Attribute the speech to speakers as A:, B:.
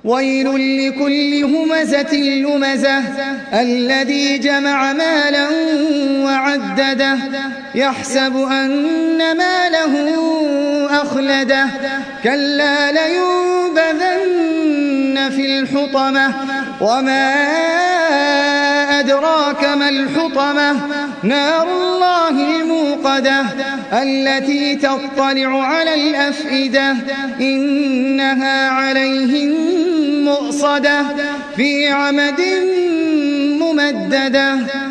A: ويل لكل همزة لمزة الذي جمع مالا وعدده يحسب أن ماله أخلده كلا لينبذن في الحطمة وما أدراك ما الحطمة نار الله الموقدة التي تطلع على الأفئدة إنها عليهم مؤصدة في عمد ممددة.